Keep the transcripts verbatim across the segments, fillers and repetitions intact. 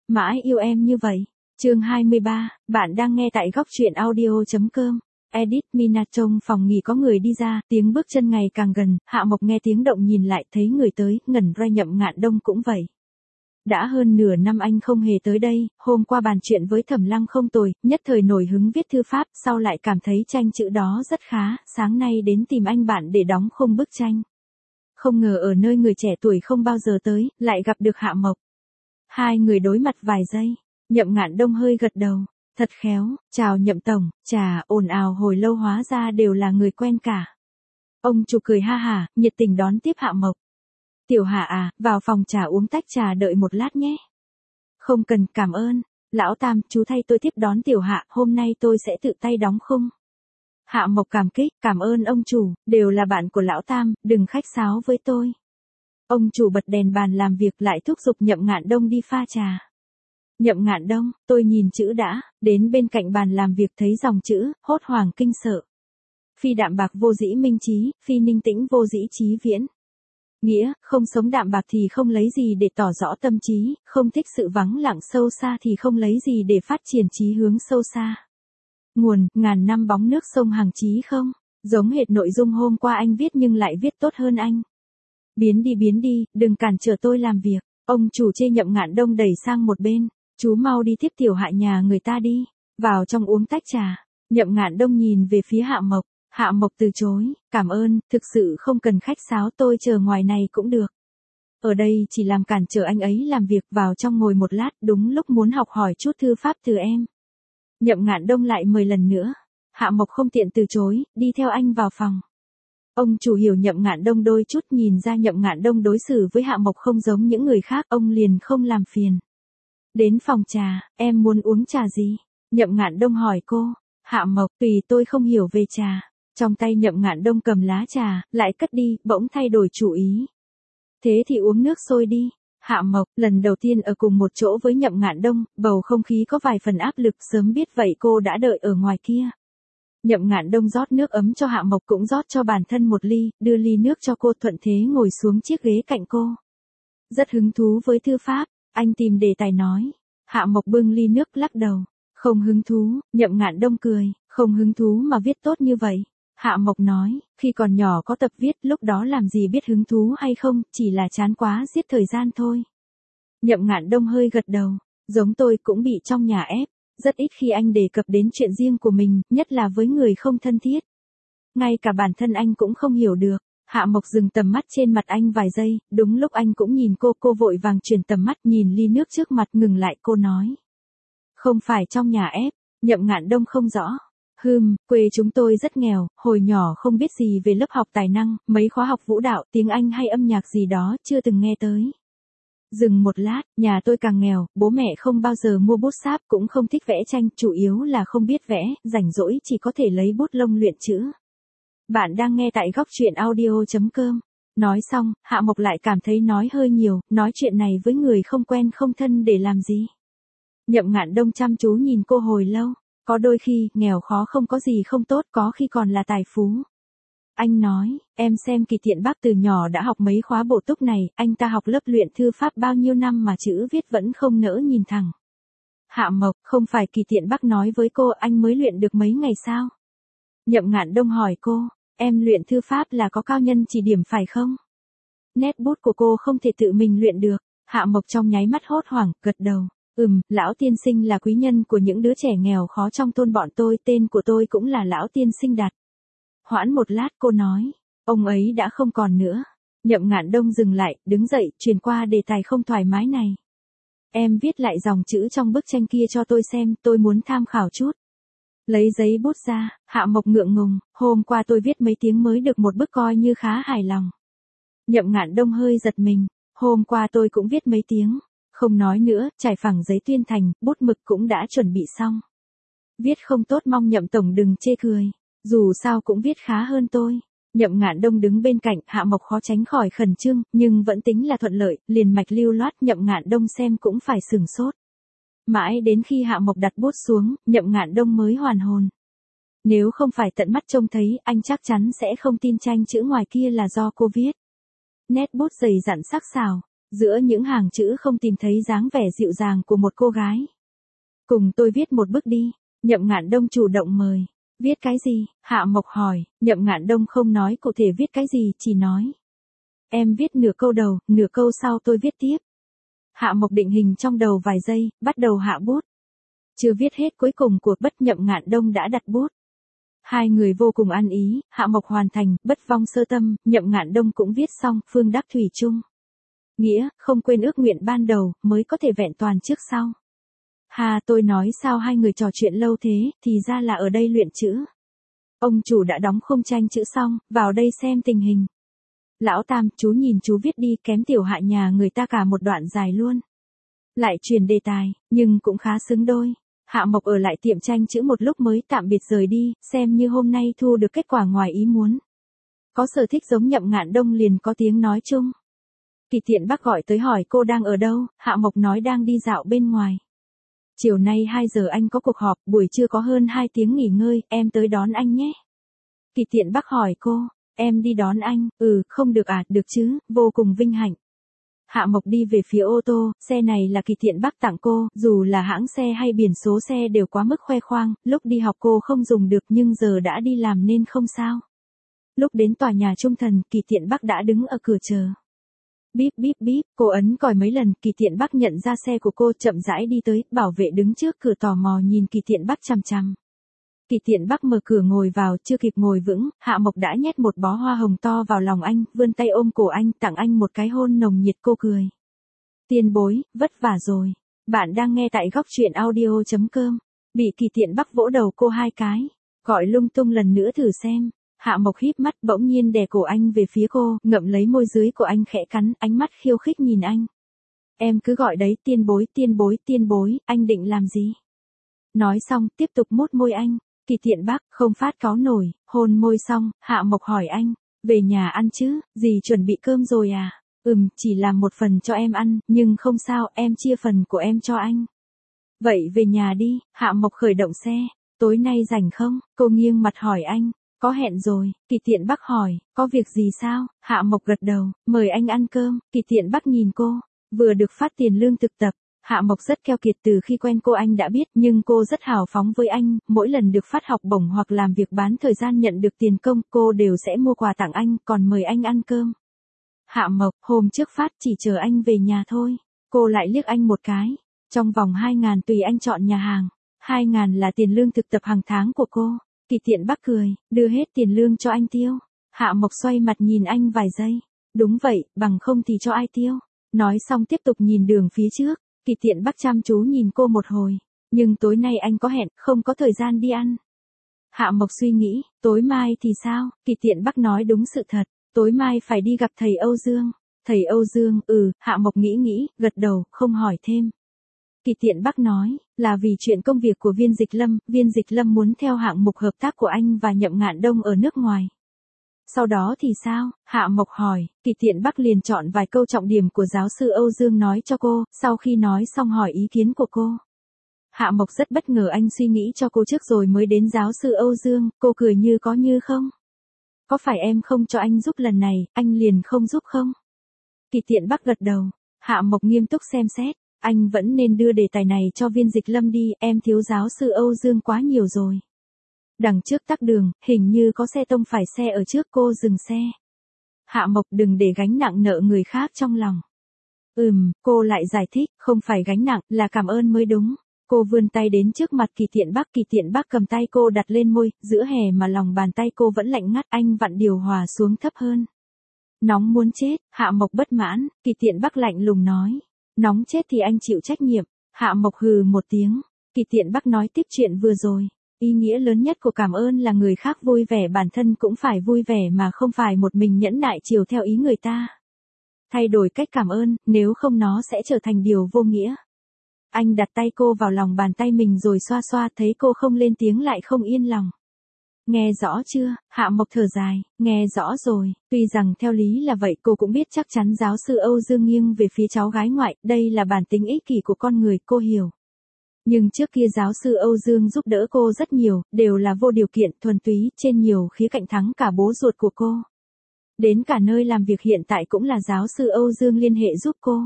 Mãi yêu em như vậy. Chương hai mươi ba, bạn đang nghe tại góc truyện audio chấm com. Edit Mina trong phòng nghỉ có người đi ra, tiếng bước chân ngày càng gần, Hạ Mộc nghe tiếng động nhìn lại thấy người tới, ngẩn ra. Nhậm Ngạn Đông cũng vậy. Đã hơn nửa năm anh không hề tới đây, hôm qua bàn chuyện với Thẩm Lăng không tồi, nhất thời nổi hứng viết thư pháp, sau lại cảm thấy tranh chữ đó rất khá, sáng nay đến tìm anh bạn để đóng khung bức tranh. Không ngờ ở nơi người trẻ tuổi không bao giờ tới, lại gặp được Hạ Mộc. Hai người đối mặt vài giây, Nhậm Ngạn Đông hơi gật đầu, thật khéo, chào Nhậm tổng, chà, ồn ào hồi lâu hóa ra đều là người quen cả. Ông chủ cười ha hả, nhiệt tình đón tiếp Hạ Mộc. Tiểu Hạ à, vào phòng trà uống tách trà đợi một lát nhé. Không cần, cảm ơn. Lão Tam, chú thay tôi tiếp đón Tiểu Hạ, hôm nay tôi sẽ tự tay đóng khung. Hạ Mộc cảm kích, cảm ơn ông chủ, đều là bạn của Lão Tam, đừng khách sáo với tôi. Ông chủ bật đèn bàn làm việc lại thúc giục Nhậm Ngạn Đông đi pha trà. Nhậm Ngạn Đông, tôi nhìn chữ đã, đến bên cạnh bàn làm việc thấy dòng chữ, hốt hoảng kinh sợ. Phi đạm bạc vô dĩ minh trí, phi ninh tĩnh vô dĩ trí viễn. Nghĩa, không sống đạm bạc thì không lấy gì để tỏ rõ tâm trí, không thích sự vắng lặng sâu xa thì không lấy gì để phát triển chí hướng sâu xa. Nguồn, ngàn năm bóng nước sông Hằng Chí không? Giống hệt nội dung hôm qua anh viết nhưng lại viết tốt hơn anh. Biến đi biến đi, đừng cản trở tôi làm việc. Ông chủ chê Nhậm Ngạn Đông đẩy sang một bên. Chú mau đi tiếp Tiểu Hạ nhà người ta đi. Vào trong uống tách trà. Nhậm Ngạn Đông nhìn về phía Hạ Mộc. Hạ Mộc từ chối, cảm ơn, thực sự không cần khách sáo, tôi chờ ngoài này cũng được. Ở đây chỉ làm cản trở anh ấy làm việc, vào trong ngồi một lát, đúng lúc muốn học hỏi chút thư pháp từ em. Nhậm Ngạn Đông lại mời lần nữa. Hạ Mộc không tiện từ chối, đi theo anh vào phòng. Ông chủ hiểu Nhậm Ngạn Đông đôi chút, nhìn ra Nhậm Ngạn Đông đối xử với Hạ Mộc không giống những người khác, ông liền không làm phiền. Đến phòng trà, em muốn uống trà gì? Nhậm Ngạn Đông hỏi cô. Hạ Mộc, tùy tôi không hiểu về trà. Trong tay Nhậm Ngạn Đông cầm lá trà, lại cất đi, bỗng thay đổi chủ ý. Thế thì uống nước sôi đi. Hạ Mộc, lần đầu tiên ở cùng một chỗ với Nhậm Ngạn Đông, bầu không khí có vài phần áp lực, sớm biết vậy cô đã đợi ở ngoài kia. Nhậm Ngạn Đông rót nước ấm cho Hạ Mộc cũng rót cho bản thân một ly, đưa ly nước cho cô, thuận thế ngồi xuống chiếc ghế cạnh cô. Rất hứng thú với thư pháp, anh tìm đề tài nói. Hạ Mộc bưng ly nước lắc đầu. Không hứng thú, Nhậm Ngạn Đông cười, không hứng thú mà viết tốt như vậy. Hạ Mộc nói, khi còn nhỏ có tập viết, lúc đó làm gì biết hứng thú hay không, chỉ là chán quá giết thời gian thôi. Nhậm Ngạn Đông hơi gật đầu, giống tôi cũng bị trong nhà ép, rất ít khi anh đề cập đến chuyện riêng của mình, nhất là với người không thân thiết. Ngay cả bản thân anh cũng không hiểu được. Hạ Mộc dừng tầm mắt trên mặt anh vài giây, đúng lúc anh cũng nhìn cô, cô vội vàng chuyển tầm mắt nhìn ly nước trước mặt, ngừng lại, cô nói. Không phải trong nhà ép. Nhậm Ngạn Đông không rõ. Hừm, quê chúng tôi rất nghèo, hồi nhỏ không biết gì về lớp học tài năng, mấy khóa học vũ đạo, tiếng Anh hay âm nhạc gì đó, chưa từng nghe tới. Dừng một lát, nhà tôi càng nghèo, bố mẹ không bao giờ mua bút sáp, cũng không thích vẽ tranh, chủ yếu là không biết vẽ, rảnh rỗi chỉ có thể lấy bút lông luyện chữ. Bạn đang nghe tại góc truyện audio chấm com. Nói xong, Hạ Mộc lại cảm thấy nói hơi nhiều, nói chuyện này với người không quen không thân để làm gì. Nhậm Ngạn Đông chăm chú nhìn cô hồi lâu. Có đôi khi, nghèo khó không có gì không tốt, có khi còn là tài phú. Anh nói, em xem Kỳ Tiện Bắc từ nhỏ đã học mấy khóa bổ túc này, anh ta học lớp luyện thư pháp bao nhiêu năm mà chữ viết vẫn không nỡ nhìn thẳng. Hạ Mộc, không phải Kỳ Tiện Bắc nói với cô anh mới luyện được mấy ngày sao? Nhậm Ngạn Đông hỏi cô, em luyện thư pháp là có cao nhân chỉ điểm phải không? Nét bút của cô không thể tự mình luyện được. Hạ Mộc trong nháy mắt hốt hoảng, gật đầu. Ừm, lão tiên sinh là quý nhân của những đứa trẻ nghèo khó trong thôn bọn tôi, tên của tôi cũng là lão tiên sinh đặt. Hoãn một lát cô nói, ông ấy đã không còn nữa. Nhậm Ngạn Đông dừng lại, đứng dậy, truyền qua đề tài không thoải mái này. Em viết lại dòng chữ trong bức tranh kia cho tôi xem, tôi muốn tham khảo chút. Lấy giấy bút ra, Hạ Mộc ngượng ngùng, hôm qua tôi viết mấy tiếng mới được một bức coi như khá hài lòng. Nhậm Ngạn Đông hơi giật mình, hôm qua tôi cũng viết mấy tiếng. Không nói nữa, trải phẳng giấy tuyên thành, bút mực cũng đã chuẩn bị xong. Viết không tốt mong Nhậm tổng đừng chê cười, dù sao cũng viết khá hơn tôi. Nhậm Ngạn Đông đứng bên cạnh, Hạ Mộc khó tránh khỏi khẩn trương, nhưng vẫn tính là thuận lợi, liền mạch lưu loát, Nhậm Ngạn Đông xem cũng phải sửng sốt. Mãi đến khi Hạ Mộc đặt bút xuống, Nhậm Ngạn Đông mới hoàn hồn. Nếu không phải tận mắt trông thấy, anh chắc chắn sẽ không tin tranh chữ ngoài kia là do cô viết. Nét bút dày dặn sắc sảo, Giữa những hàng chữ không tìm thấy dáng vẻ dịu dàng của một cô gái. Cùng tôi viết một bức đi, Nhậm Ngạn Đông chủ động mời. Viết cái gì? Hạ Mộc hỏi, Nhậm Ngạn Đông không nói cụ thể viết cái gì, chỉ nói. Em viết nửa câu đầu, nửa câu sau tôi viết tiếp. Hạ Mộc định hình trong đầu vài giây, bắt đầu hạ bút. Chưa viết hết cuối cùng của bất Nhậm Ngạn Đông đã đặt bút. Hai người vô cùng ăn ý, Hạ Mộc hoàn thành, bất vong sơ tâm, Nhậm Ngạn Đông cũng viết xong, phương đắc thủy chung. Nghĩa, không quên ước nguyện ban đầu, mới có thể vẹn toàn trước sau. Hà tôi nói sao hai người trò chuyện lâu thế, thì ra là ở đây luyện chữ. Ông chủ đã đóng khung tranh chữ xong, vào đây xem tình hình. Lão Tam, chú nhìn chú viết đi, kém tiểu Hạ nhà người ta cả một đoạn dài luôn. Lại truyền đề tài, nhưng cũng khá xứng đôi. Hạ Mộc ở lại tiệm tranh chữ một lúc mới tạm biệt rời đi, xem như hôm nay thu được kết quả ngoài ý muốn. Có sở thích giống Nhậm Ngạn Đông liền có tiếng nói chung. Kỳ Tiện Bắc gọi tới hỏi cô đang ở đâu, Hạ Mộc nói đang đi dạo bên ngoài. Chiều nay hai giờ anh có cuộc họp, buổi trưa có hơn hai tiếng nghỉ ngơi, em tới đón anh nhé. Kỳ Tiện Bắc hỏi cô, em đi đón anh, ừ, không được à, được chứ, vô cùng vinh hạnh. Hạ Mộc đi về phía ô tô, xe này là Kỳ Tiện Bắc tặng cô, dù là hãng xe hay biển số xe đều quá mức khoe khoang, lúc đi học cô không dùng được nhưng giờ đã đi làm nên không sao. Lúc đến tòa nhà trung thần, Kỳ Tiện Bắc đã đứng ở cửa chờ. Bíp bíp bíp, cô ấn còi mấy lần, Kỳ Tiện Bắc nhận ra xe của cô chậm rãi đi tới, bảo vệ đứng trước cửa tò mò nhìn Kỳ Tiện Bắc chằm chằm. Kỳ Tiện Bắc mở cửa ngồi vào, chưa kịp ngồi vững, Hạ Mộc đã nhét một bó hoa hồng to vào lòng anh, vươn tay ôm cổ anh, tặng anh một cái hôn nồng nhiệt. Cô cười. Tiền bối, vất vả rồi. Bạn đang nghe tại góc truyện audio chấm com. Bị Kỳ Tiện Bắc vỗ đầu cô hai cái. Gọi lung tung lần nữa thử xem. Hạ Mộc híp mắt bỗng nhiên đè cổ anh về phía cô, ngậm lấy môi dưới của anh khẽ cắn, ánh mắt khiêu khích nhìn anh. Em cứ gọi đấy, tiên bối, tiên bối, tiên bối, anh định làm gì? Nói xong, tiếp tục mút môi anh. Kỳ Tiện Bắc không phát cáu nổi, hôn môi xong, Hạ Mộc hỏi anh, về nhà ăn chứ, dì chuẩn bị cơm rồi à? Ừm, chỉ làm một phần cho em ăn, nhưng không sao, em chia phần của em cho anh. Vậy về nhà đi, Hạ Mộc khởi động xe, tối nay rảnh không? Cô nghiêng mặt hỏi anh, có hẹn rồi, Kỳ Tiện Bắc hỏi, có việc gì sao? Hạ Mộc gật đầu, mời anh ăn cơm, Kỳ Tiện Bắc nhìn cô, vừa được phát tiền lương thực tập. Hạ Mộc rất keo kiệt, từ khi quen cô anh đã biết, nhưng cô rất hào phóng với anh, mỗi lần được phát học bổng hoặc làm việc bán thời gian nhận được tiền công, cô đều sẽ mua quà tặng anh, còn mời anh ăn cơm. Hạ Mộc, hôm trước phát chỉ chờ anh về nhà thôi. Cô lại liếc anh một cái. Trong vòng hai ngàn tùy anh chọn nhà hàng. Hai ngàn là tiền lương thực tập hàng tháng của cô. Kỳ Tiện Bắc cười, đưa hết tiền lương cho anh tiêu. Hạ Mộc xoay mặt nhìn anh vài giây. Đúng vậy, bằng không thì cho ai tiêu. Nói xong tiếp tục nhìn đường phía trước. Kỳ Tiện Bắc chăm chú nhìn cô một hồi. Nhưng tối nay anh có hẹn, không có thời gian đi ăn. Hạ Mộc suy nghĩ, tối mai thì sao? Kỳ Tiện Bắc nói đúng sự thật. Tối mai phải đi gặp thầy Âu Dương. Thầy Âu Dương, ừ, Hạ Mộc nghĩ nghĩ, gật đầu, không hỏi thêm. Kỳ Tiện Bắc nói, là vì chuyện công việc của Viên Dịch Lâm, Viên Dịch Lâm muốn theo hạng mục hợp tác của anh và Nhậm Ngạn Đông ở nước ngoài. Sau đó thì sao? Hạ Mộc hỏi, Kỳ Tiện Bắc liền chọn vài câu trọng điểm của giáo sư Âu Dương nói cho cô, sau khi nói xong hỏi ý kiến của cô. Hạ Mộc rất bất ngờ anh suy nghĩ cho cô trước rồi mới đến giáo sư Âu Dương, cô cười như có như không. Có phải em không cho anh giúp lần này, anh liền không giúp không? Kỳ Tiện Bắc gật đầu, Hạ Mộc nghiêm túc xem xét, anh vẫn nên đưa đề tài này cho Viên Dịch Lâm đi, em thiếu giáo sư Âu Dương quá nhiều rồi. Đằng trước tắc đường, hình như có xe tông phải xe ở trước, cô dừng xe. Hạ Mộc đừng để gánh nặng nợ người khác trong lòng. Ừm, cô lại giải thích, không phải gánh nặng, là cảm ơn mới đúng. Cô vươn tay đến trước mặt Kỳ Tiện Bắc, Kỳ Tiện Bắc cầm tay cô đặt lên môi, giữa hè mà lòng bàn tay cô vẫn lạnh ngắt, anh vặn điều hòa xuống thấp hơn. Nóng muốn chết, Hạ Mộc bất mãn, Kỳ Tiện Bắc lạnh lùng nói. Nóng chết thì anh chịu trách nhiệm. Hạ Mộc hừ một tiếng. Kỳ Tiện Bắc nói tiếp chuyện vừa rồi. Ý nghĩa lớn nhất của cảm ơn là người khác vui vẻ, bản thân cũng phải vui vẻ mà không phải một mình nhẫn nại chiều theo ý người ta. Thay đổi cách cảm ơn, nếu không nó sẽ trở thành điều vô nghĩa. Anh đặt tay cô vào lòng bàn tay mình rồi xoa xoa, thấy cô không lên tiếng lại không yên lòng. Nghe rõ chưa? Hạ Mộc thở dài, nghe rõ rồi, tuy rằng theo lý là vậy, cô cũng biết chắc chắn giáo sư Âu Dương nghiêng về phía cháu gái ngoại, đây là bản tính ích kỷ của con người, cô hiểu. Nhưng trước kia giáo sư Âu Dương giúp đỡ cô rất nhiều, đều là vô điều kiện, thuần túy, trên nhiều khía cạnh thắng cả bố ruột của cô. Đến cả nơi làm việc hiện tại cũng là giáo sư Âu Dương liên hệ giúp cô.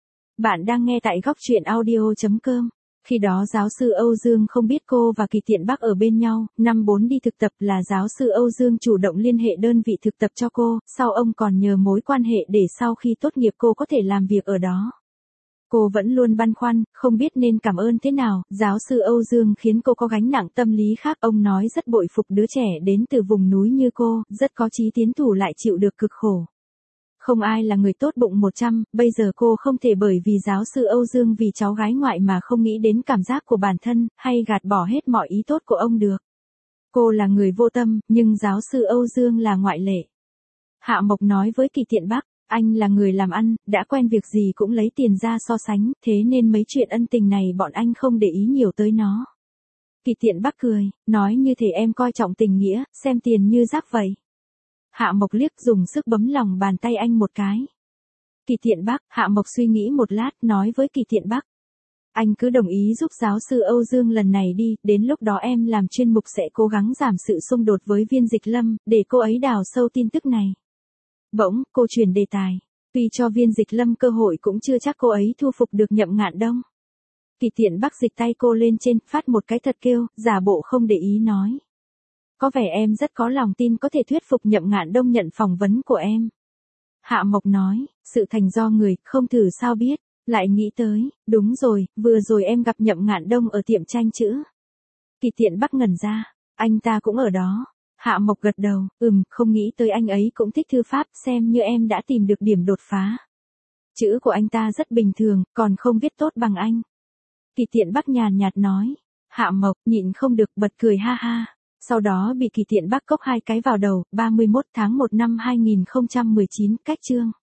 Bạn đang nghe tại góc truyện audio.com. Khi đó giáo sư Âu Dương không biết cô và Kỳ Tiện Bắc ở bên nhau, năm bốn đi thực tập là giáo sư Âu Dương chủ động liên hệ đơn vị thực tập cho cô, sau ông còn nhờ mối quan hệ để sau khi tốt nghiệp cô có thể làm việc ở đó. Cô vẫn luôn băn khoăn, không biết nên cảm ơn thế nào, giáo sư Âu Dương khiến cô có gánh nặng tâm lý khác. Ông nói rất bội phục đứa trẻ đến từ vùng núi như cô, rất có chí tiến thủ lại chịu được cực khổ. Không ai là người tốt bụng một trăm, bây giờ cô không thể bởi vì giáo sư Âu Dương vì cháu gái ngoại mà không nghĩ đến cảm giác của bản thân, hay gạt bỏ hết mọi ý tốt của ông được. Cô là người vô tâm, nhưng giáo sư Âu Dương là ngoại lệ. Hạ Mộc nói với Kỳ Tiện Bắc, anh là người làm ăn, đã quen việc gì cũng lấy tiền ra so sánh, thế nên mấy chuyện ân tình này bọn anh không để ý nhiều tới nó. Kỳ Tiện Bắc cười, nói như thể em coi trọng tình nghĩa, xem tiền như rác vậy. Hạ Mộc liếc dùng sức bấm lòng bàn tay anh một cái. Kỳ Tiện Bắc, Hạ Mộc suy nghĩ một lát, nói với Kỳ Tiện Bắc. Anh cứ đồng ý giúp giáo sư Âu Dương lần này đi, đến lúc đó em làm chuyên mục sẽ cố gắng giảm sự xung đột với Viên Dịch Lâm, để cô ấy đào sâu tin tức này. Bỗng, cô chuyển đề tài. Tuy cho Viên Dịch Lâm cơ hội cũng chưa chắc cô ấy thu phục được Nhậm Ngạn Đông. Kỳ Tiện Bắc dịch tay cô lên trên, phát một cái thật kêu, giả bộ không để ý nói. Có vẻ em rất có lòng tin có thể thuyết phục Nhậm Ngạn Đông nhận phỏng vấn của em. Hạ Mộc nói, sự thành do người, không thử sao biết. Lại nghĩ tới, đúng rồi, vừa rồi em gặp Nhậm Ngạn Đông ở tiệm tranh chữ. Kỳ Tiện Bắc ngẩn ra, anh ta cũng ở đó. Hạ Mộc gật đầu, ừm, không nghĩ tới anh ấy cũng thích thư pháp, xem như em đã tìm được điểm đột phá. Chữ của anh ta rất bình thường, còn không viết tốt bằng anh. Kỳ Tiện Bắc nhàn nhạt nói. Hạ Mộc nhịn không được bật cười ha ha. Sau đó bị Kỳ Tiện Bắc cốc hai cái vào đầu, ba mươi mốt tháng một năm hai nghìn không trăm mười chín, cách chương.